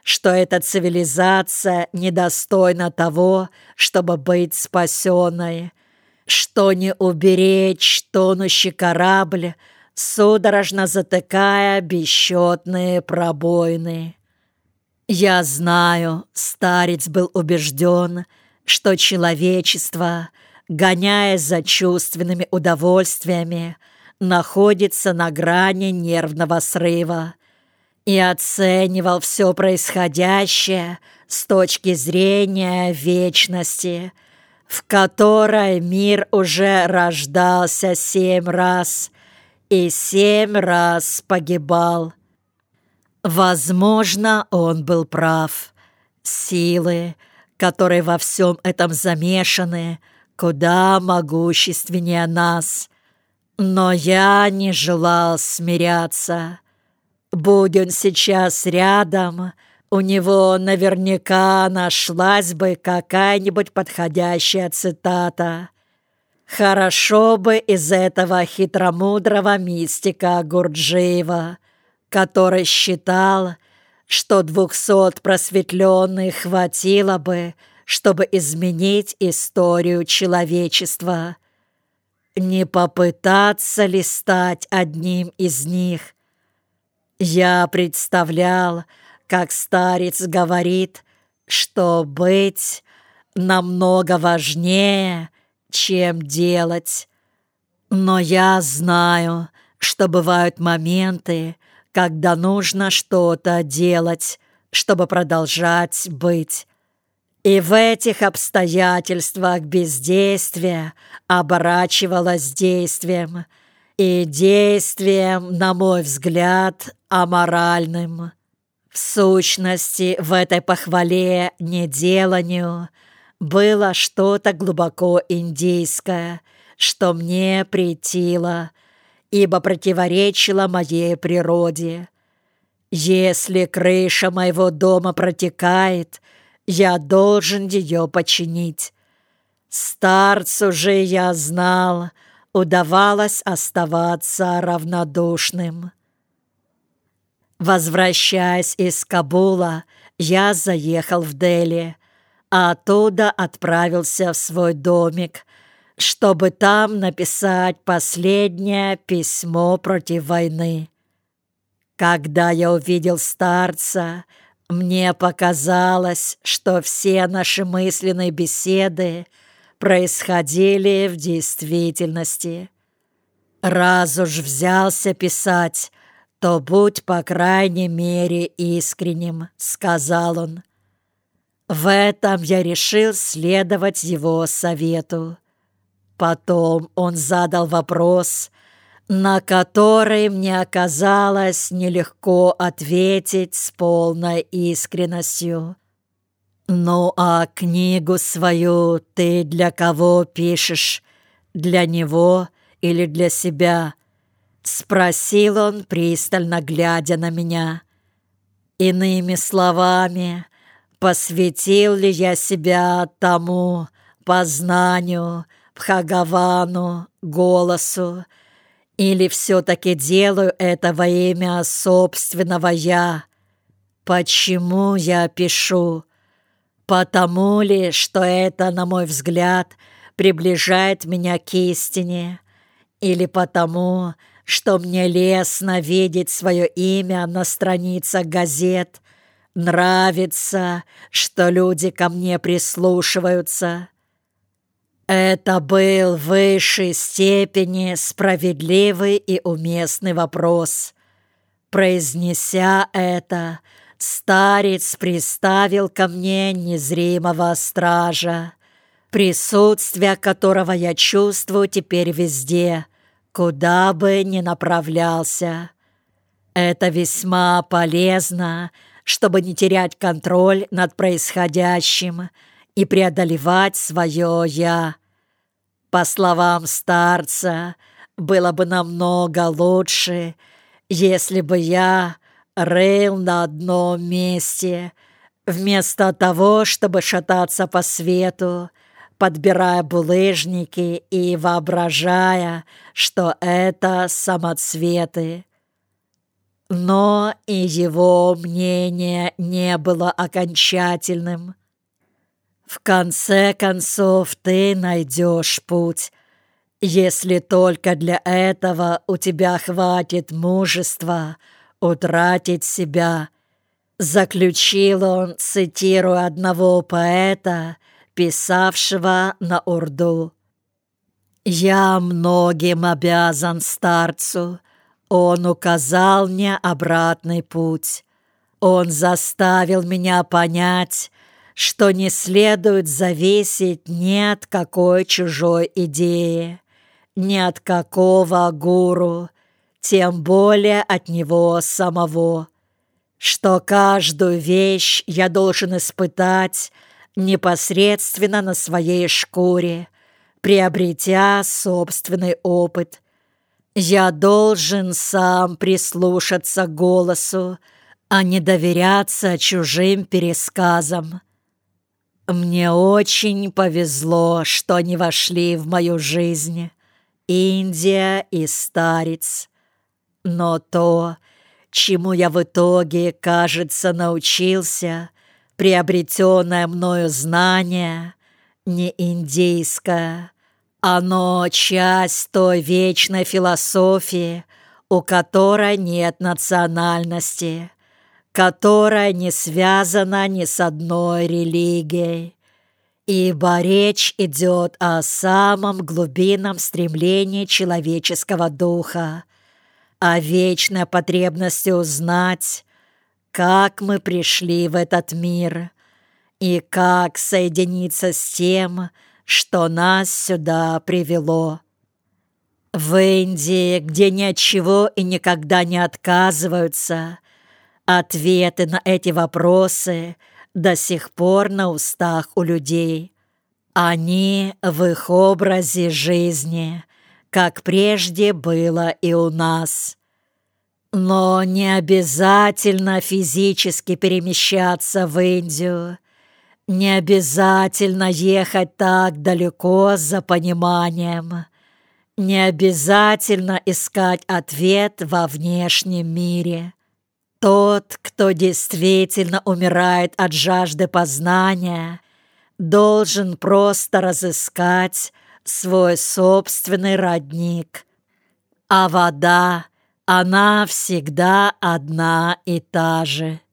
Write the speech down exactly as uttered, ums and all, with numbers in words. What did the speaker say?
что эта цивилизация недостойна того, чтобы быть спасенной, что не уберечь тонущий корабль, судорожно затыкая бесчетные пробоины. Я знаю, старец был убежден, что человечество, гоняясь за чувственными удовольствиями, находится на грани нервного срыва и оценивал все происходящее с точки зрения вечности, в которой мир уже рождался семь раз и семь раз погибал. Возможно, он был прав. Силы, которые во всем этом замешаны, куда могущественнее нас. Но я не желал смиряться. Будь он сейчас рядом, у него наверняка нашлась бы какая-нибудь подходящая цитата. Хорошо бы из этого хитромудрого мистика Гурджиева, который считал, что двухсот просветленных хватило бы, чтобы изменить историю человечества. Не попытаться ли стать одним из них? Я представлял, как старец говорит, что быть намного важнее, чем делать. Но я знаю, что бывают моменты, когда нужно что-то делать, чтобы продолжать быть. И в этих обстоятельствах бездействие оборачивалось действием, и действием, на мой взгляд, аморальным. В сущности, в этой похвале неделанию было что-то глубоко индийское, что мне претило, ибо противоречило моей природе. Если крыша моего дома протекает, я должен ее починить. Старцу же, я знал, удавалось оставаться равнодушным. Возвращаясь из Кабула, я заехал в Дели, а оттуда отправился в свой домик, чтобы там написать последнее письмо против войны. Когда я увидел старца, мне показалось, что все наши мысленные беседы происходили в действительности. Раз уж взялся писать, то будь, по крайней мере, искренним, сказал он. В этом я решил следовать его совету. Потом он задал вопрос, на который мне оказалось нелегко ответить с полной искренностью. «Ну, а книгу свою ты для кого пишешь? Для него или для себя?» — спросил он, пристально глядя на меня. Иными словами, посвятил ли я себя тому познанию, Бхагавану, голосу, или все-таки делаю это во имя собственного «я»? Почему я пишу? Потому ли, что это, на мой взгляд, приближает меня к истине? Или потому, что мне лестно видеть свое имя на страницах газет, нравится, что люди ко мне прислушиваются? Это был в высшей степени справедливый и уместный вопрос. Произнеся это, старец приставил ко мне незримого стража, присутствие которого я чувствую теперь везде, куда бы ни направлялся. Это весьма полезно, чтобы не терять контроль над происходящим и преодолевать свое «я». По словам старца, было бы намного лучше, если бы я рыл на одном месте, вместо того, чтобы шататься по свету, подбирая булыжники и воображая, что это самоцветы. Но и его мнение не было окончательным. В конце концов, ты найдешь путь, если только для этого у тебя хватит мужества утратить себя. Заключил он, цитируя одного поэта, писавшего на урду. «Я многим обязан старцу. Он указал мне обратный путь. Он заставил меня понять, что не следует зависеть ни от какой чужой идеи, ни от какого гуру, тем более от него самого, что каждую вещь я должен испытать непосредственно на своей шкуре, приобретя собственный опыт. Я должен сам прислушаться к голосу, а не доверяться чужим пересказам. Мне очень повезло, что они вошли в мою жизнь, Индия и старец. Но то, чему я в итоге, кажется, научился, приобретенное мною знание, не индийское. Оно часть той вечной философии, у которой нет национальности, которая не связана ни с одной религией. Ибо речь идет о самом глубинном стремлении человеческого духа, о вечной потребности узнать, как мы пришли в этот мир и как соединиться с тем, что нас сюда привело. В Индии, где ни от чего и никогда не отказываются, ответы на эти вопросы до сих пор на устах у людей. Они в их образе жизни, как прежде было и у нас. Но не обязательно физически перемещаться в Индию, не обязательно ехать так далеко за пониманием, не обязательно искать ответ во внешнем мире. Тот, кто действительно умирает от жажды познания, должен просто разыскать свой собственный родник. А вода, она всегда одна и та же.